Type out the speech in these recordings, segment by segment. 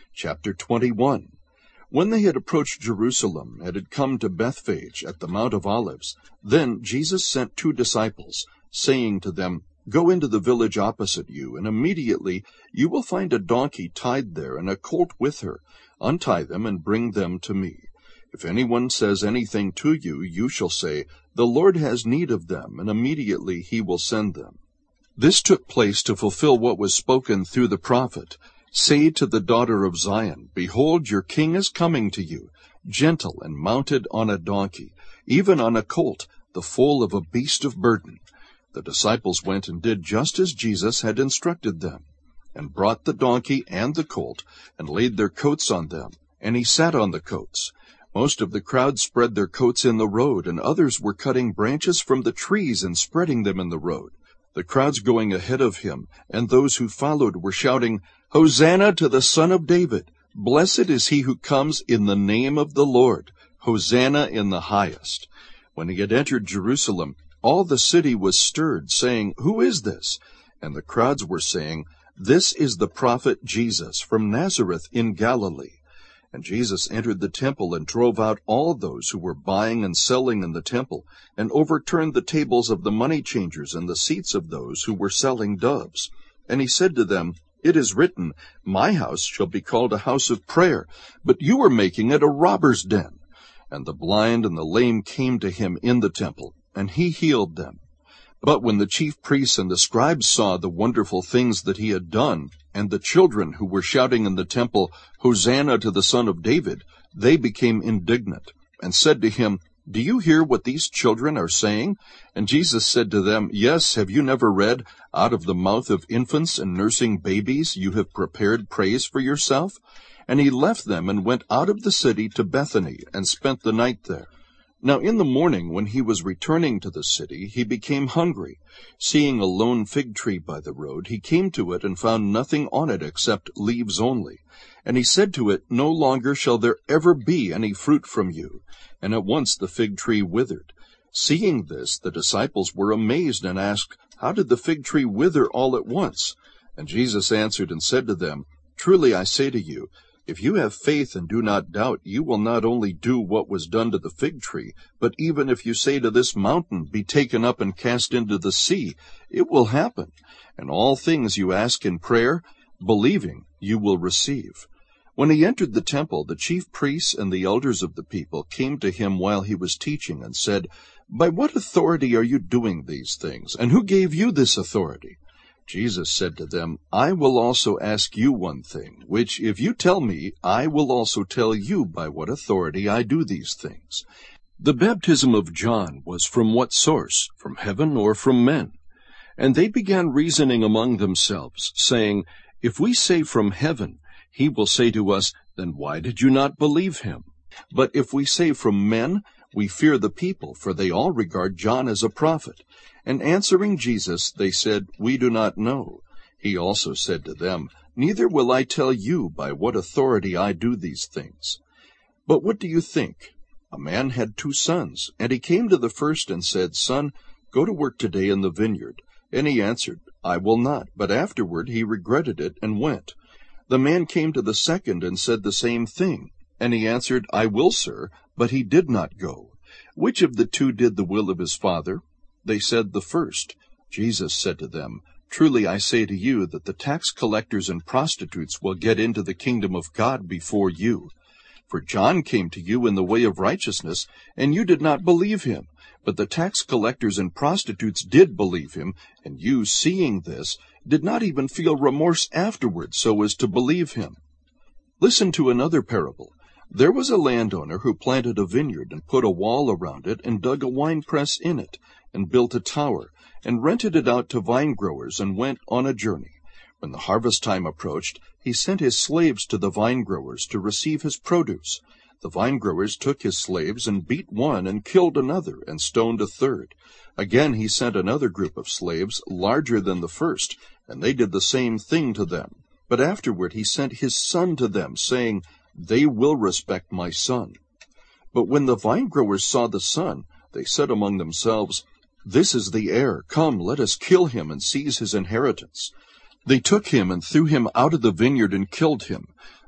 Chapter 21. When they had approached Jerusalem and had come to Bethphage at the Mount of Olives, then Jesus sent 2 disciples, saying to them, "Go into the village opposite you, and immediately you will find a donkey tied there and a colt with her. Untie them and bring them to me. If anyone says anything to you, you shall say, 'The Lord has need of them,' and immediately he will send them." This took place to fulfill what was spoken through the prophet. "Say to the daughter of Zion, Behold, your king is coming to you, gentle and mounted on a donkey, even on a colt, the foal of a beast of burden." The disciples went and did just as Jesus had instructed them, and brought the donkey and the colt, and laid their coats on them, and he sat on the coats. Most of the crowd spread their coats in the road, and others were cutting branches from the trees and spreading them in the road. The crowds going ahead of him, and those who followed were shouting, "Hosanna to the Son of David! Blessed is he who comes in the name of the Lord! Hosanna in the highest!" When he had entered Jerusalem, all the city was stirred, saying, "Who is this?" And the crowds were saying, "This is the prophet Jesus from Nazareth in Galilee." And Jesus entered the temple and drove out all those who were buying and selling in the temple, and overturned the tables of the money changers and the seats of those who were selling doves. And he said to them, "It is written, 'My house shall be called a house of prayer,' but you are making it a robber's den." And the blind and the lame came to him in the temple, and he healed them. But when the chief priests and the scribes saw the wonderful things that he had done, and the children who were shouting in the temple, "Hosanna to the Son of David," they became indignant, and said to him, "Do you hear what these children are saying?" And Jesus said to them, "Yes, have you never read, 'Out of the mouth of infants and nursing babies you have prepared praise for yourself'?" And he left them and went out of the city to Bethany, and spent the night there. Now in the morning, when he was returning to the city, he became hungry. Seeing a lone fig tree by the road, he came to it and found nothing on it except leaves only. And he said to it, "No longer shall there ever be any fruit from you." And at once the fig tree withered. Seeing this, the disciples were amazed and asked, "How did the fig tree wither all at once?" And Jesus answered and said to them, "Truly I say to you, if you have faith and do not doubt, you will not only do what was done to the fig tree, but even if you say to this mountain, 'Be taken up and cast into the sea,' it will happen. And all things you ask in prayer, believing, you will receive." When he entered the temple, the chief priests and the elders of the people came to him while he was teaching and said, "By what authority are you doing these things, and who gave you this authority?" Jesus said to them, "I will also ask you one thing, which if you tell me, I will also tell you by what authority I do these things. The baptism of John was from what source, from heaven or from men?" And they began reasoning among themselves, saying, "If we say from heaven, he will say to us, 'Then why did you not believe him?' But if we say from men, we fear the people, for they all regard John as a prophet." And answering Jesus, they said, "We do not know." He also said to them, "Neither will I tell you by what authority I do these things. But what do you think? A man had 2 sons, and he came to the first and said, 'Son, go to work today in the vineyard.' And he answered, 'I will not.' But afterward he regretted it and went. The man came to the second and said the same thing. And he answered, 'I will, sir,' but he did not go. Which of the 2 did the will of his father? They said, "The first." Jesus said to them, "Truly I say to you that the tax collectors and prostitutes will get into the kingdom of God before you. For John came to you in the way of righteousness, and you did not believe him. But the tax collectors and prostitutes did believe him, and you, seeing this, did not even feel remorse afterwards so as to believe him. Listen to another parable. There was a landowner who planted a vineyard and put a wall around it and dug a winepress in it, and built a tower, and rented it out to vine-growers, and went on a journey. When the harvest time approached, he sent his slaves to the vine-growers to receive his produce. The vine-growers took his slaves and beat one and killed another and stoned a third. Again he sent another group of slaves, larger than the first, and they did the same thing to them. But afterward he sent his son to them, saying, "They will respect my son." But when the vine-growers saw the son, they said among themselves, "This is the heir. Come, let us kill him and seize his inheritance." They took him and threw him out of the vineyard and killed him.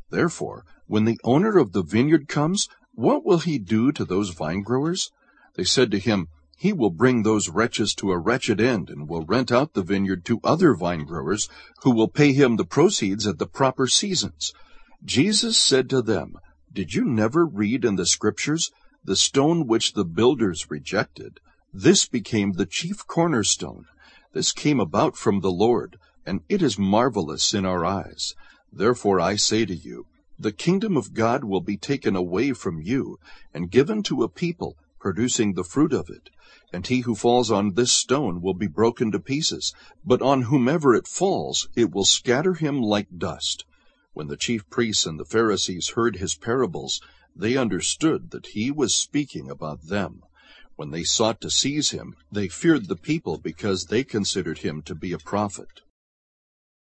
Therefore, when the owner of the vineyard comes, what will he do to those vine-growers?" They said to him, "He will bring those wretches to a wretched end, and will rent out the vineyard to other vine-growers, who will pay him the proceeds at the proper seasons." Jesus said to them, "Did you never read in the Scriptures, 'The stone which the builders rejected, this became the chief cornerstone. This came about from the Lord, and it is marvelous in our eyes.' Therefore I say to you, the kingdom of God will be taken away from you, and given to a people producing the fruit of it. And he who falls on this stone will be broken to pieces, but on whomever it falls, it will scatter him like dust." When the chief priests and the Pharisees heard his parables, they understood that he was speaking about them. When they sought to seize him, they feared the people because they considered him to be a prophet.